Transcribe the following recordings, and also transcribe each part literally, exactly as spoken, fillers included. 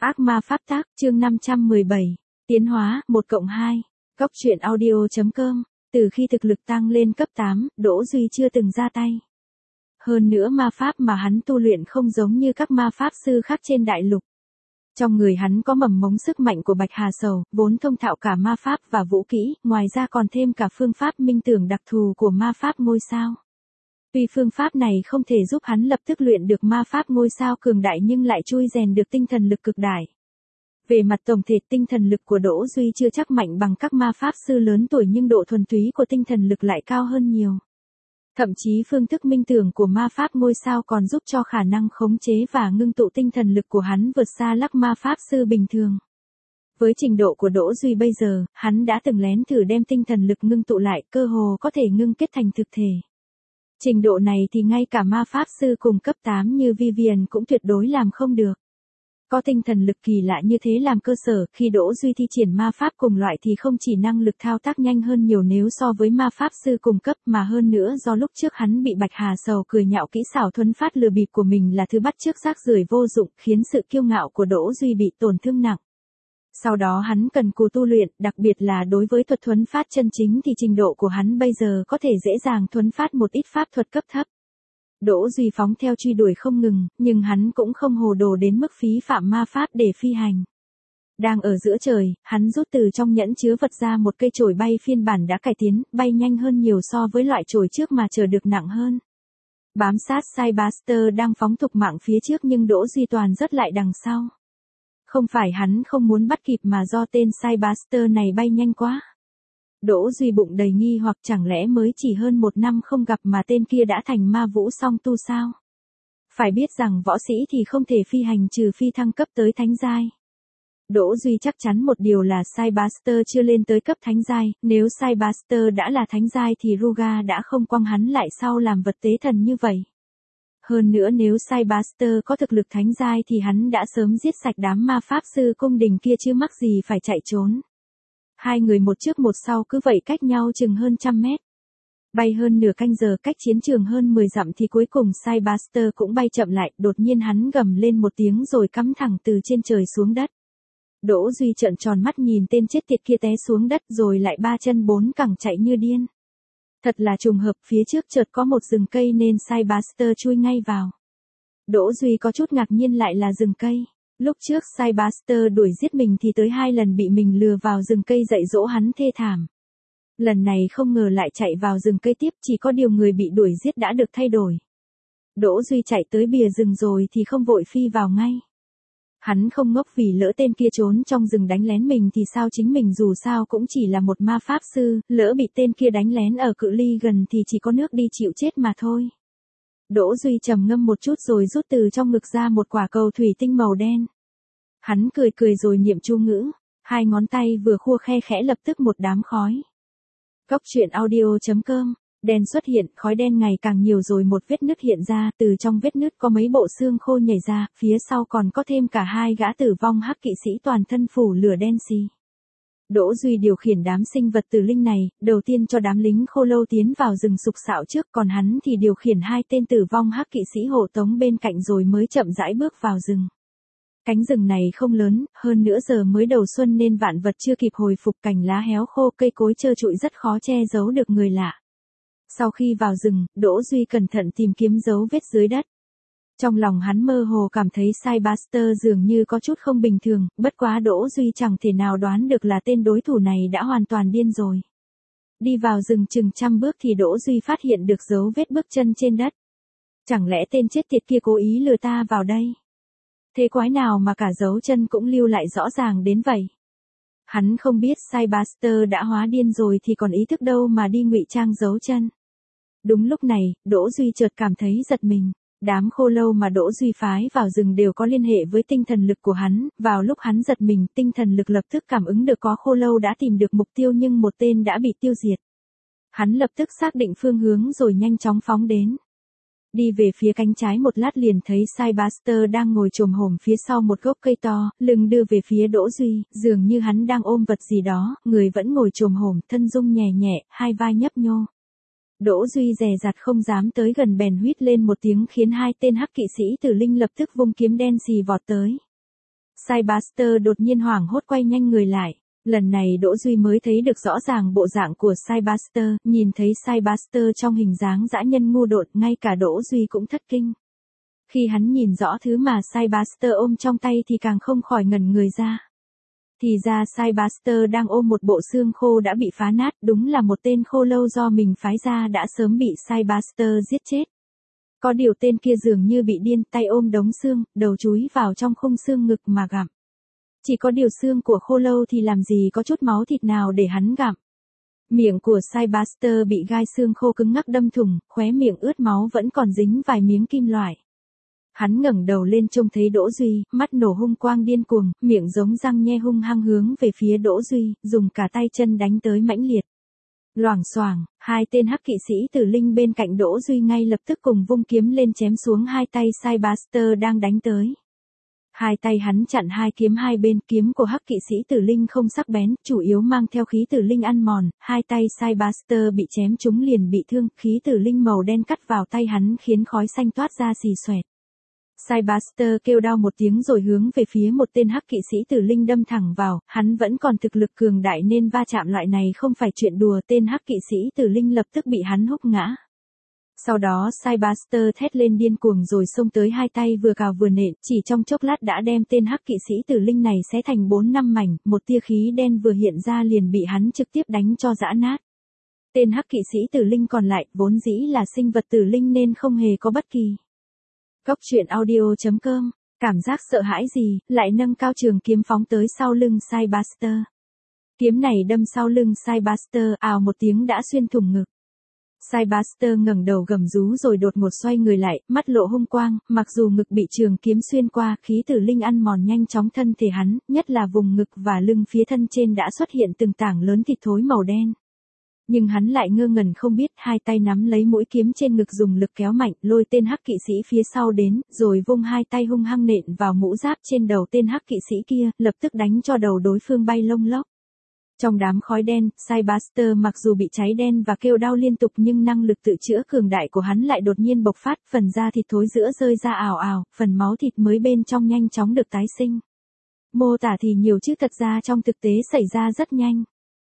Ác ma pháp tác, chương năm trăm mười bảy. Tiến hóa, một cộng hai. Góc truyện audio.com. Từ khi thực lực tăng lên cấp tám, Đỗ Duy chưa từng ra tay. Hơn nữa ma pháp mà hắn tu luyện không giống như các ma pháp sư khác trên đại lục. Trong người hắn có mầm mống sức mạnh của Bạch Hà Sầu, vốn thông thạo cả ma pháp và vũ kỹ, ngoài ra còn thêm cả phương pháp minh tưởng đặc thù của ma pháp ngôi sao. Tuy phương pháp này không thể giúp hắn lập tức luyện được ma pháp ngôi sao cường đại nhưng lại chui rèn được tinh thần lực cực đại. Về mặt tổng thể tinh thần lực của Đỗ Duy chưa chắc mạnh bằng các ma pháp sư lớn tuổi nhưng độ thuần túy của tinh thần lực lại cao hơn nhiều. Thậm chí phương thức minh tưởng của ma pháp ngôi sao còn giúp cho khả năng khống chế và ngưng tụ tinh thần lực của hắn vượt xa lắc ma pháp sư bình thường. Với trình độ của Đỗ Duy bây giờ, hắn đã từng lén thử đem tinh thần lực ngưng tụ lại, cơ hồ có thể ngưng kết thành thực thể. Trình độ này thì ngay cả ma pháp sư cùng cấp tám như Vivian cũng tuyệt đối làm không được. Có tinh thần lực kỳ lạ như thế làm cơ sở, khi Đỗ Duy thi triển ma pháp cùng loại thì không chỉ năng lực thao tác nhanh hơn nhiều nếu so với ma pháp sư cùng cấp mà hơn nữa do lúc trước hắn bị Bạch Hà Sầu cười nhạo kỹ xảo thuấn phát lừa bịp của mình là thứ bắt chước rác rưởi vô dụng, khiến sự kiêu ngạo của Đỗ Duy bị tổn thương nặng. Sau đó hắn cần cù tu luyện, đặc biệt là đối với thuật thuấn phát chân chính thì trình độ của hắn bây giờ có thể dễ dàng thuấn phát một ít pháp thuật cấp thấp. Đỗ Duy phóng theo truy đuổi không ngừng, nhưng hắn cũng không hồ đồ đến mức phí phạm ma pháp để phi hành. Đang ở giữa trời, hắn rút từ trong nhẫn chứa vật ra một cây chổi bay phiên bản đã cải tiến, bay nhanh hơn nhiều so với loại chổi trước mà chở được nặng hơn. Bám sát Cyberbuster đang phóng thục mạng phía trước nhưng Đỗ Duy toàn rất lại đằng sau. Không phải hắn không muốn bắt kịp mà do tên Cyberbuster này bay nhanh quá. Đỗ Duy bụng đầy nghi hoặc chẳng lẽ mới chỉ hơn một năm không gặp mà tên kia đã thành ma vũ song tu sao? Phải biết rằng võ sĩ thì không thể phi hành trừ phi thăng cấp tới thánh giai. Đỗ Duy chắc chắn một điều là Cyberbuster chưa lên tới cấp thánh giai, nếu Cyberbuster đã là thánh giai thì Ruga đã không quăng hắn lại sau làm vật tế thần như vậy. Hơn nữa nếu Cyberbuster có thực lực thánh giai thì hắn đã sớm giết sạch đám ma pháp sư cung đình kia chứ mắc gì phải chạy trốn. Hai người một trước một sau cứ vậy cách nhau chừng hơn trăm mét. Bay hơn nửa canh giờ cách chiến trường hơn mười dặm thì cuối cùng Cyberbuster cũng bay chậm lại, đột nhiên hắn gầm lên một tiếng rồi cắm thẳng từ trên trời xuống đất. Đỗ Duy trợn tròn mắt nhìn tên chết tiệt kia té xuống đất rồi lại ba chân bốn cẳng chạy như điên. Thật là trùng hợp phía trước chợt có một rừng cây nên Cyberbuster chui ngay vào. Đỗ Duy có chút ngạc nhiên lại là rừng cây. Lúc trước Cyberbuster đuổi giết mình thì tới hai lần bị mình lừa vào rừng cây dạy dỗ hắn thê thảm. Lần này không ngờ lại chạy vào rừng cây tiếp, chỉ có điều người bị đuổi giết đã được thay đổi. Đỗ Duy chạy tới bìa rừng rồi thì không vội phi vào ngay. Hắn không ngốc vì lỡ tên kia trốn trong rừng đánh lén mình thì sao, chính mình dù sao cũng chỉ là một ma pháp sư, lỡ bị tên kia đánh lén ở cự ly gần thì chỉ có nước đi chịu chết mà thôi. Đỗ Duy trầm ngâm một chút rồi rút từ trong ngực ra một quả cầu thủy tinh màu đen. Hắn cười cười rồi niệm chú ngữ, hai ngón tay vừa khua khe khẽ lập tức một đám khói. Góc truyện audio.com, đèn xuất hiện, khói đen ngày càng nhiều rồi một vết nứt hiện ra, từ trong vết nứt có mấy bộ xương khô nhảy ra, phía sau còn có thêm cả hai gã tử vong hắc kỵ sĩ toàn thân phủ lửa đen xì. Đỗ Duy điều khiển đám sinh vật tử linh này, đầu tiên cho đám lính khô lâu tiến vào rừng sục sạo trước, còn hắn thì điều khiển hai tên tử vong hắc kỵ sĩ hộ tống bên cạnh rồi mới chậm rãi bước vào rừng. Cánh rừng này không lớn, hơn nữa giờ mới đầu xuân nên vạn vật chưa kịp hồi phục, cành lá héo khô, cây cối trơ trụi rất khó che giấu được người lạ. Sau khi vào rừng, Đỗ Duy cẩn thận tìm kiếm dấu vết dưới đất. Trong lòng hắn mơ hồ cảm thấy Cyberbuster dường như có chút không bình thường, bất quá Đỗ Duy chẳng thể nào đoán được là tên đối thủ này đã hoàn toàn điên rồi. Đi vào rừng chừng trăm bước thì Đỗ Duy phát hiện được dấu vết bước chân trên đất. Chẳng lẽ tên chết tiệt kia cố ý lừa ta vào đây? Thế quái nào mà cả dấu chân cũng lưu lại rõ ràng đến vậy? Hắn không biết Cyberbuster đã hóa điên rồi thì còn ý thức đâu mà đi ngụy trang dấu chân. Đúng lúc này, Đỗ Duy chợt cảm thấy giật mình. Đám khô lâu mà Đỗ Duy phái vào rừng đều có liên hệ với tinh thần lực của hắn, vào lúc hắn giật mình, tinh thần lực lập tức cảm ứng được có khô lâu đã tìm được mục tiêu nhưng một tên đã bị tiêu diệt. Hắn lập tức xác định phương hướng rồi nhanh chóng phóng đến. Đi về phía cánh trái một lát liền thấy Cyberbuster đang ngồi chồm hổm phía sau một gốc cây to, lưng đưa về phía Đỗ Duy, dường như hắn đang ôm vật gì đó, người vẫn ngồi chồm hổm, thân rung nhẹ nhẹ, hai vai nhấp nhô. Đỗ Duy dè dặt không dám tới gần bèn huýt lên một tiếng khiến hai tên hắc kỵ sĩ tử linh lập tức vung kiếm đen xì vọt tới. Cybuster đột nhiên hoảng hốt quay nhanh người lại. Lần này Đỗ Duy mới thấy được rõ ràng bộ dạng của Cybuster, nhìn thấy Cybuster trong hình dáng dã nhân ngu đột, ngay cả Đỗ Duy cũng thất kinh. Khi hắn nhìn rõ thứ mà Cybuster ôm trong tay thì càng không khỏi ngẩn người ra. Thì ra Cybuster đang ôm một bộ xương khô đã bị phá nát, đúng là một tên khô lâu do mình phái ra đã sớm bị Cybuster giết chết. Có điều tên kia dường như bị điên, tay ôm đống xương, đầu chúi vào trong khung xương ngực mà gặm. Chỉ có điều xương của khô lâu thì làm gì có chút máu thịt nào để hắn gặm. Miệng của Cybuster bị gai xương khô cứng ngắc đâm thủng, khóe miệng ướt máu vẫn còn dính vài miếng kim loại. Hắn ngẩng đầu lên trông thấy Đỗ Duy, mắt nổ hung quang điên cuồng, miệng giống răng nhe hung hăng hướng về phía Đỗ Duy, dùng cả tay chân đánh tới mãnh liệt. Loảng xoảng, hai tên hắc kỵ sĩ tử linh bên cạnh Đỗ Duy ngay lập tức cùng vung kiếm lên chém xuống hai tay Cybuster đang đánh tới. Hai tay hắn chặn hai kiếm hai bên, kiếm của hắc kỵ sĩ tử linh không sắc bén, chủ yếu mang theo khí tử linh ăn mòn, hai tay Cybuster bị chém trúng liền bị thương, khí tử linh màu đen cắt vào tay hắn khiến khói xanh toát ra xì xoẹt. Cybuster kêu đau một tiếng rồi hướng về phía một tên hắc kỵ sĩ tử linh đâm thẳng vào, hắn vẫn còn thực lực cường đại nên va chạm loại này không phải chuyện đùa, tên hắc kỵ sĩ tử linh lập tức bị hắn húc ngã. Sau đó Cybuster thét lên điên cuồng rồi xông tới hai tay vừa cào vừa nện, chỉ trong chốc lát đã đem tên hắc kỵ sĩ tử linh này xé thành bốn năm mảnh, một tia khí đen vừa hiện ra liền bị hắn trực tiếp đánh cho giã nát. Tên hắc kỵ sĩ tử linh còn lại, vốn dĩ là sinh vật tử linh nên không hề có bất kỳ. Góc truyện audio chấm com, cảm giác sợ hãi gì, lại nâng cao trường kiếm phóng tới sau lưng Cybuster. Kiếm này đâm sau lưng Cybuster, ào một tiếng đã xuyên thủng ngực. Cybuster ngẩng đầu gầm rú rồi đột ngột xoay người lại, mắt lộ hung quang, mặc dù ngực bị trường kiếm xuyên qua, khí tử linh ăn mòn nhanh chóng thân thể hắn, nhất là vùng ngực và lưng phía thân trên đã xuất hiện từng tảng lớn thịt thối màu đen. Nhưng hắn lại ngơ ngẩn không biết, hai tay nắm lấy mũi kiếm trên ngực dùng lực kéo mạnh, lôi tên hắc kỵ sĩ phía sau đến, rồi vung hai tay hung hăng nện vào mũ giáp trên đầu tên hắc kỵ sĩ kia, lập tức đánh cho đầu đối phương bay lông lốc. Trong đám khói đen, Cybuster mặc dù bị cháy đen và kêu đau liên tục nhưng năng lực tự chữa cường đại của hắn lại đột nhiên bộc phát, phần da thịt thối giữa rơi ra ào ào, phần máu thịt mới bên trong nhanh chóng được tái sinh. Mô tả thì nhiều chứ thật ra trong thực tế xảy ra rất nhanh.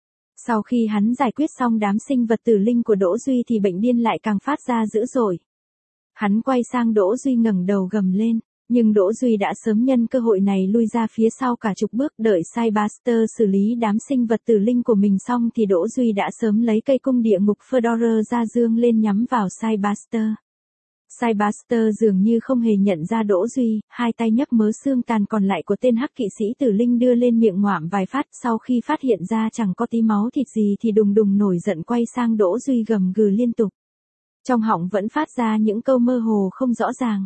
Sau khi hắn giải quyết xong đám sinh vật tử linh của Đỗ Duy thì bệnh điên lại càng phát ra dữ dội. Hắn quay sang Đỗ Duy ngẩng đầu gầm lên, nhưng Đỗ Duy đã sớm nhân cơ hội này lui ra phía sau cả chục bước, đợi Cybuster xử lý đám sinh vật tử linh của mình xong thì Đỗ Duy đã sớm lấy cây cung địa ngục Fedora ra dương lên nhắm vào Cybuster. Cybuster dường như không hề nhận ra Đỗ Duy, hai tay nhấc mớ xương tàn còn lại của tên hắc kỵ sĩ tử linh đưa lên miệng ngoạm vài phát, sau khi phát hiện ra chẳng có tí máu thịt gì thì đùng đùng nổi giận quay sang Đỗ Duy gầm gừ liên tục. Trong họng vẫn phát ra những câu mơ hồ không rõ ràng.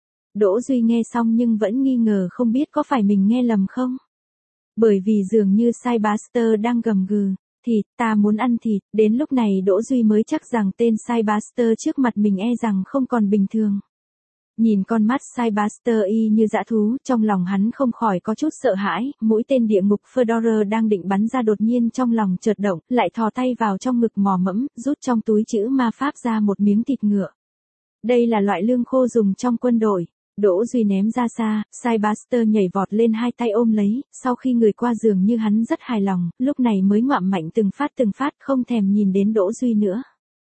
Đỗ Duy nghe xong nhưng vẫn nghi ngờ không biết có phải mình nghe lầm không. Bởi vì dường như Cybuster đang gầm gừ, thịt, ta muốn ăn thịt, đến lúc này Đỗ Duy mới chắc rằng tên Cybuster trước mặt mình e rằng không còn bình thường. Nhìn con mắt Cybuster y như dã thú, trong lòng hắn không khỏi có chút sợ hãi, mũi tên địa ngục Fedora đang định bắn ra đột nhiên trong lòng chợt động, lại thò tay vào trong ngực mò mẫm, rút trong túi chữ ma pháp ra một miếng thịt ngựa. Đây là loại lương khô dùng trong quân đội. Đỗ Duy ném ra xa, Cybuster nhảy vọt lên hai tay ôm lấy, sau khi người qua dường như hắn rất hài lòng, lúc này mới ngoạm mạnh từng phát từng phát không thèm nhìn đến Đỗ Duy nữa.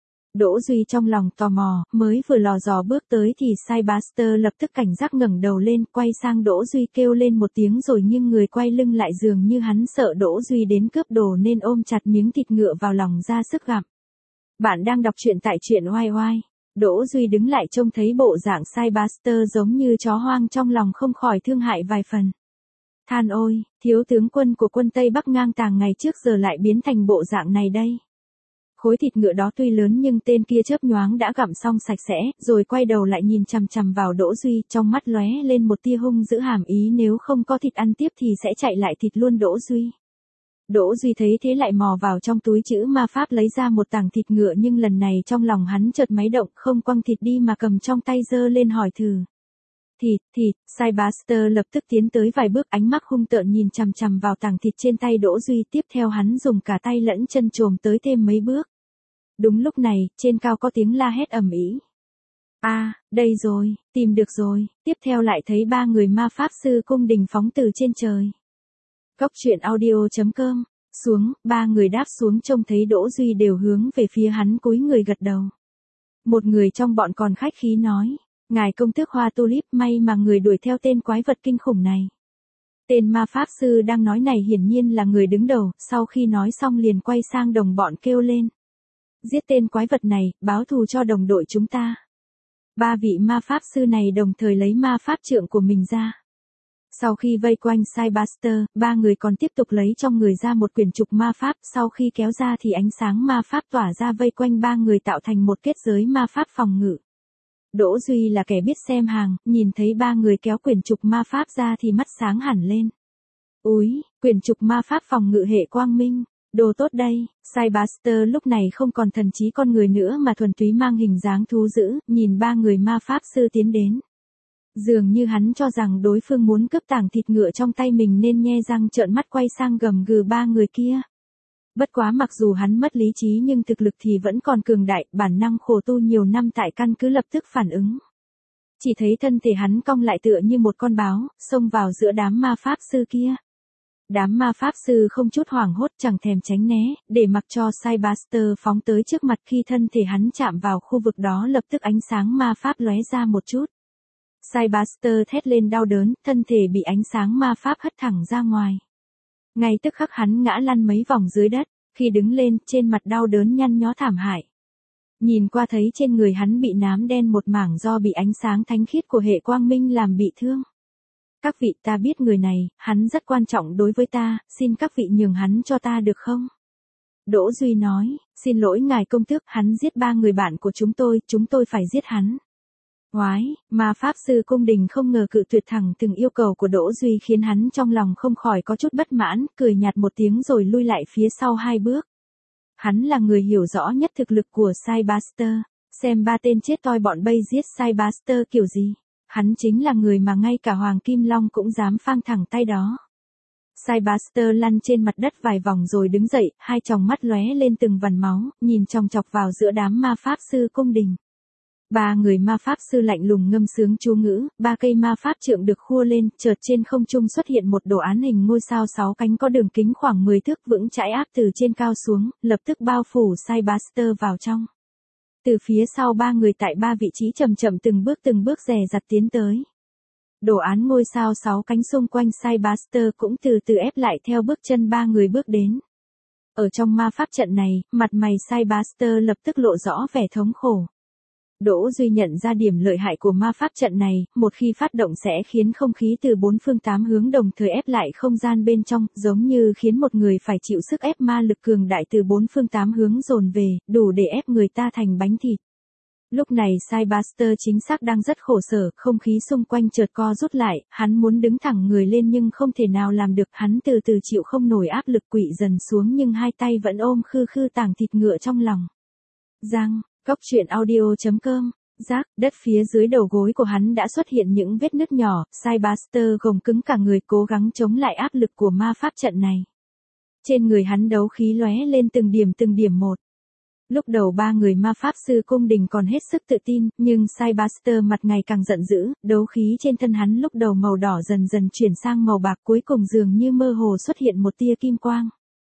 Đỗ Duy trong lòng tò mò, mới vừa lò dò bước tới thì Cybuster lập tức cảnh giác ngẩng đầu lên, quay sang Đỗ Duy kêu lên một tiếng rồi nghiêng người quay lưng lại dường như hắn sợ Đỗ Duy đến cướp đồ nên ôm chặt miếng thịt ngựa vào lòng ra sức gặm. Bạn đang đọc truyện tại truyện oai oai. Đỗ Duy đứng lại trông thấy bộ dạng Cybuster giống như chó hoang trong lòng không khỏi thương hại vài phần. Than ôi, thiếu tướng quân của quân Tây Bắc ngang tàng ngày trước giờ lại biến thành bộ dạng này đây. Khối thịt ngựa đó tuy lớn nhưng tên kia chớp nhoáng đã gặm xong sạch sẽ, rồi quay đầu lại nhìn chằm chằm vào Đỗ Duy, trong mắt lóe lên một tia hung dữ hàm ý nếu không có thịt ăn tiếp thì sẽ chạy lại thịt luôn Đỗ Duy. Đỗ Duy thấy thế lại mò vào trong túi chữ ma pháp lấy ra một tảng thịt ngựa nhưng lần này trong lòng hắn chợt máy động không quăng thịt đi mà cầm trong tay giơ lên hỏi thử. Thịt, thịt, Cybuster lập tức tiến tới vài bước ánh mắt hung tợn nhìn chằm chằm vào tảng thịt trên tay Đỗ Duy tiếp theo hắn dùng cả tay lẫn chân chồm tới thêm mấy bước. Đúng lúc này, trên cao có tiếng la hét ầm ĩ. À, đây rồi, tìm được rồi, tiếp theo lại thấy ba người ma pháp sư cung đình phóng từ trên trời. Cốc truyện audio.com, xuống, ba người đáp xuống trông thấy Đỗ Duy đều hướng về phía hắn cúi người gật đầu. Một người trong bọn còn khách khí nói, ngài công tước hoa tulip, may mà người đuổi theo tên quái vật kinh khủng này. Tên ma pháp sư đang nói này hiển nhiên là người đứng đầu, sau khi nói xong liền quay sang đồng bọn kêu lên. Giết tên quái vật này, báo thù cho đồng đội chúng ta. Ba vị ma pháp sư này đồng thời lấy ma pháp trượng của mình ra. Sau khi vây quanh Cybuster, ba người còn tiếp tục lấy trong người ra một quyển trục ma pháp, sau khi kéo ra thì ánh sáng ma pháp tỏa ra vây quanh ba người tạo thành một kết giới ma pháp phòng ngự. Đỗ Duy là kẻ biết xem hàng, nhìn thấy ba người kéo quyển trục ma pháp ra thì mắt sáng hẳn lên. Úi, quyển trục ma pháp phòng ngự hệ quang minh, đồ tốt đây. Cybuster lúc này không còn thần trí con người nữa mà thuần túy mang hình dáng thú dữ, nhìn ba người ma pháp sư tiến đến. Dường như hắn cho rằng đối phương muốn cướp tảng thịt ngựa trong tay mình nên nhe răng trợn mắt quay sang gầm gừ ba người kia. Bất quá mặc dù hắn mất lý trí nhưng thực lực thì vẫn còn cường đại, bản năng khổ tu nhiều năm tại căn cứ lập tức phản ứng. Chỉ thấy thân thể hắn cong lại tựa như một con báo, xông vào giữa đám ma pháp sư kia. Đám ma pháp sư không chút hoảng hốt chẳng thèm tránh né, để mặc cho Cybuster phóng tới trước mặt. Khi thân thể hắn chạm vào khu vực đó lập tức ánh sáng ma pháp lóe ra một chút. Cybuster thét lên đau đớn, thân thể bị ánh sáng ma pháp hất thẳng ra ngoài. Ngay tức khắc hắn ngã lăn mấy vòng dưới đất, khi đứng lên, trên mặt đau đớn nhăn nhó thảm hại. Nhìn qua thấy trên người hắn bị nám đen một mảng do bị ánh sáng thánh khiết của hệ quang minh làm bị thương. Các vị, ta biết người này, hắn rất quan trọng đối với ta, xin các vị nhường hắn cho ta được không? Đỗ Duy nói, xin lỗi ngài công tước, hắn giết ba người bạn của chúng tôi, chúng tôi phải giết hắn. Oái, ma pháp sư cung đình không ngờ cự tuyệt thẳng từng yêu cầu của Đỗ Duy khiến hắn trong lòng không khỏi có chút bất mãn, cười nhạt một tiếng rồi lui lại phía sau hai bước. Hắn là người hiểu rõ nhất thực lực của Cybuster, xem ba tên chết toi bọn bây giết Cybuster kiểu gì. Hắn chính là người mà ngay cả Hoàng Kim Long cũng dám phang thẳng tay đó. Cybuster lăn trên mặt đất vài vòng rồi đứng dậy, hai tròng mắt lóe lên từng vằn máu, nhìn chòng chọc vào giữa đám ma pháp sư cung đình. Ba người ma pháp sư lạnh lùng ngâm sướng chú ngữ, ba cây ma pháp trượng được khua lên, chợt trên không trung xuất hiện một đồ án hình ngôi sao sáu cánh có đường kính khoảng mười thước vững chãi áp từ trên cao xuống, lập tức bao phủ Cybuster vào trong. Từ phía sau ba người tại ba vị trí chậm chậm từng bước từng bước dè dặt tiến tới. Đồ án ngôi sao sáu cánh xung quanh Cybuster cũng từ từ ép lại theo bước chân ba người bước đến. Ở trong ma pháp trận này, mặt mày Cybuster lập tức lộ rõ vẻ thống khổ. Đỗ Duy nhận ra điểm lợi hại của ma pháp trận này, một khi phát động sẽ khiến không khí từ bốn phương tám hướng đồng thời ép lại không gian bên trong, giống như khiến một người phải chịu sức ép ma lực cường đại từ bốn phương tám hướng dồn về, đủ để ép người ta thành bánh thịt. Lúc này Cybuster chính xác đang rất khổ sở, không khí xung quanh chợt co rút lại, hắn muốn đứng thẳng người lên nhưng không thể nào làm được, hắn từ từ chịu không nổi áp lực quỵ dần xuống nhưng hai tay vẫn ôm khư khư tảng thịt ngựa trong lòng. Giang. Cốc truyện audio.com, rác, đất phía dưới đầu gối của hắn đã xuất hiện những vết nứt nhỏ, Cybuster gồng cứng cả người cố gắng chống lại áp lực của ma pháp trận này. Trên người hắn đấu khí lóe lên từng điểm từng điểm một. Lúc đầu ba người ma pháp sư cung đình còn hết sức tự tin, nhưng Cybuster mặt ngày càng giận dữ, đấu khí trên thân hắn lúc đầu màu đỏ dần dần chuyển sang màu bạc cuối cùng dường như mơ hồ xuất hiện một tia kim quang.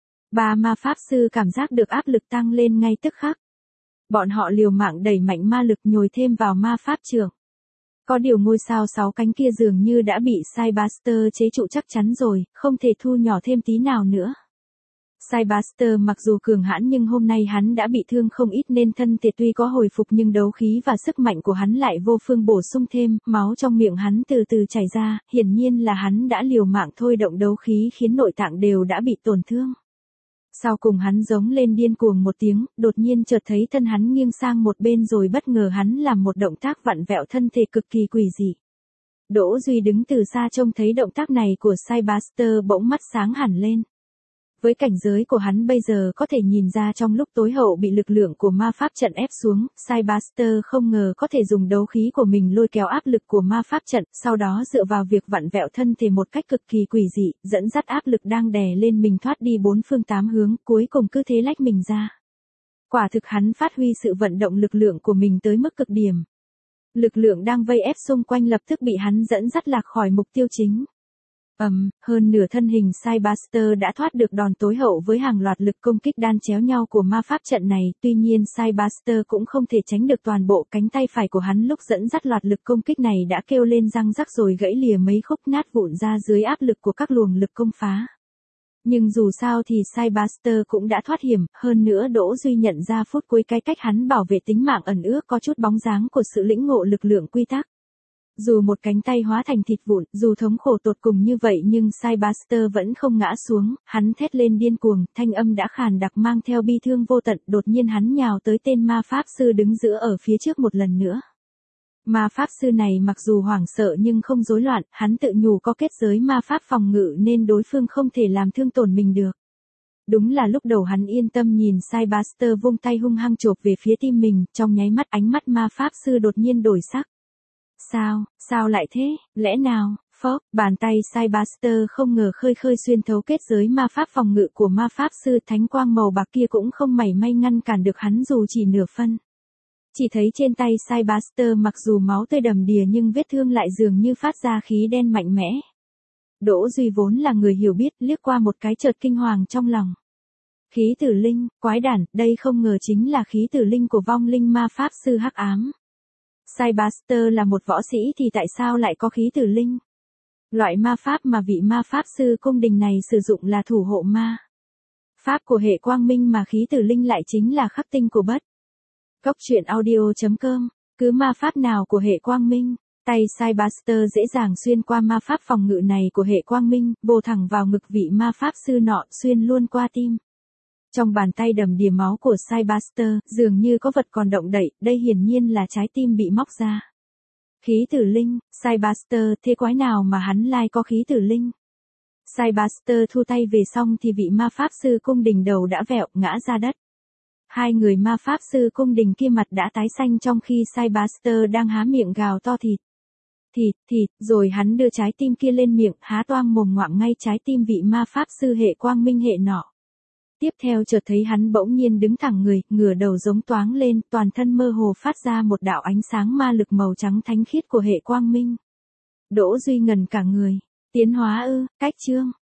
Ba ma pháp sư cảm giác được áp lực tăng lên ngay tức khắc. Bọn họ liều mạng đẩy mạnh ma lực nhồi thêm vào ma pháp trượng. Có điều ngôi sao sáu cánh kia dường như đã bị Cybuster chế trụ chắc chắn rồi, không thể thu nhỏ thêm tí nào nữa. Cybuster mặc dù cường hãn nhưng hôm nay hắn đã bị thương không ít nên thân thể tuy có hồi phục nhưng đấu khí và sức mạnh của hắn lại vô phương bổ sung thêm, máu trong miệng hắn từ từ chảy ra, hiển nhiên là hắn đã liều mạng thôi động đấu khí khiến nội tạng đều đã bị tổn thương. Sau cùng hắn giống lên điên cuồng một tiếng, đột nhiên chợt thấy thân hắn nghiêng sang một bên rồi bất ngờ hắn làm một động tác vặn vẹo thân thể cực kỳ quỷ dị. Đỗ Duy đứng từ xa trông thấy động tác này của Cybuster bỗng mắt sáng hẳn lên. Với cảnh giới của hắn bây giờ có thể nhìn ra trong lúc tối hậu bị lực lượng của ma pháp trận ép xuống, Cybuster không ngờ có thể dùng đấu khí của mình lôi kéo áp lực của ma pháp trận, sau đó dựa vào việc vặn vẹo thân thể một cách cực kỳ quỷ dị, dẫn dắt áp lực đang đè lên mình thoát đi bốn phương tám hướng, cuối cùng cứ thế lách mình ra. Quả thực hắn phát huy sự vận động lực lượng của mình tới mức cực điểm. Lực lượng đang vây ép xung quanh lập tức bị hắn dẫn dắt lạc khỏi mục tiêu chính. Ầm, um, hơn nửa thân hình Cybuster đã thoát được đòn tối hậu với hàng loạt lực công kích đan chéo nhau của ma pháp trận này, tuy nhiên Cybuster cũng không thể tránh được toàn bộ cánh tay phải của hắn lúc dẫn dắt loạt lực công kích này đã kêu lên răng rắc rồi gãy lìa mấy khúc nát vụn ra dưới áp lực của các luồng lực công phá. Nhưng dù sao thì Cybuster cũng đã thoát hiểm, hơn nữa Đỗ Duy nhận ra phút cuối cái cách hắn bảo vệ tính mạng ẩn ước có chút bóng dáng của sự lĩnh ngộ lực lượng quy tắc. Dù một cánh tay hóa thành thịt vụn, dù thống khổ tột cùng như vậy nhưng Cybuster vẫn không ngã xuống, hắn thét lên điên cuồng, thanh âm đã khàn đặc mang theo bi thương vô tận, đột nhiên hắn nhào tới tên ma pháp sư đứng giữa ở phía trước một lần nữa. Ma pháp sư này mặc dù hoảng sợ nhưng không rối loạn, hắn tự nhủ có kết giới ma pháp phòng ngự nên đối phương không thể làm thương tổn mình được. Đúng là lúc đầu hắn yên tâm nhìn Cybuster vung tay hung hăng chộp về phía tim mình, trong nháy mắt ánh mắt ma pháp sư đột nhiên đổi sắc. Sao, sao lại thế, lẽ nào, phốc, bàn tay Cybuster không ngờ khơi khơi xuyên thấu kết giới ma pháp phòng ngự của ma pháp sư, thánh quang màu bạc kia cũng không mảy may ngăn cản được hắn dù chỉ nửa phân. Chỉ thấy trên tay Cybuster mặc dù máu tươi đầm đìa nhưng vết thương lại dường như phát ra khí đen mạnh mẽ. Đỗ Duy vốn là người hiểu biết, liếc qua một cái chợt kinh hoàng trong lòng. Khí tử linh, quái đản, đây không ngờ chính là khí tử linh của vong linh ma pháp sư hắc ám. Cybuster là một võ sĩ thì tại sao lại có khí tử linh? Loại ma pháp mà vị ma pháp sư cung đình này sử dụng là thủ hộ ma pháp của hệ quang minh, mà khí tử linh lại chính là khắc tinh của bất. Cốc truyện audio chấm com, cứ ma pháp nào của hệ quang minh, tay Cybuster dễ dàng xuyên qua ma pháp phòng ngự này của hệ quang minh, bổ thẳng vào ngực vị ma pháp sư nọ, xuyên luôn qua tim. Trong bàn tay đầm đìa máu của Cybuster, dường như có vật còn động đậy, đây hiển nhiên là trái tim bị móc ra. Khí tử linh, Cybuster, thế quái nào mà hắn lai có khí tử linh? Cybuster thu tay về xong thì vị ma pháp sư cung đình đầu đã vẹo, ngã ra đất. Hai người ma pháp sư cung đình kia mặt đã tái xanh trong khi Cybuster đang há miệng gào to thịt. Thịt, thịt, rồi hắn đưa trái tim kia lên miệng, há toang mồm ngoạm ngay trái tim vị ma pháp sư hệ quang minh hệ nọ. Tiếp theo chợt thấy hắn bỗng nhiên đứng thẳng người, ngửa đầu giống toáng lên, toàn thân mơ hồ phát ra một đạo ánh sáng ma lực màu trắng thánh khiết của hệ quang minh. Đỗ Duy ngần cả người. Tiến hóa ư, cách chương.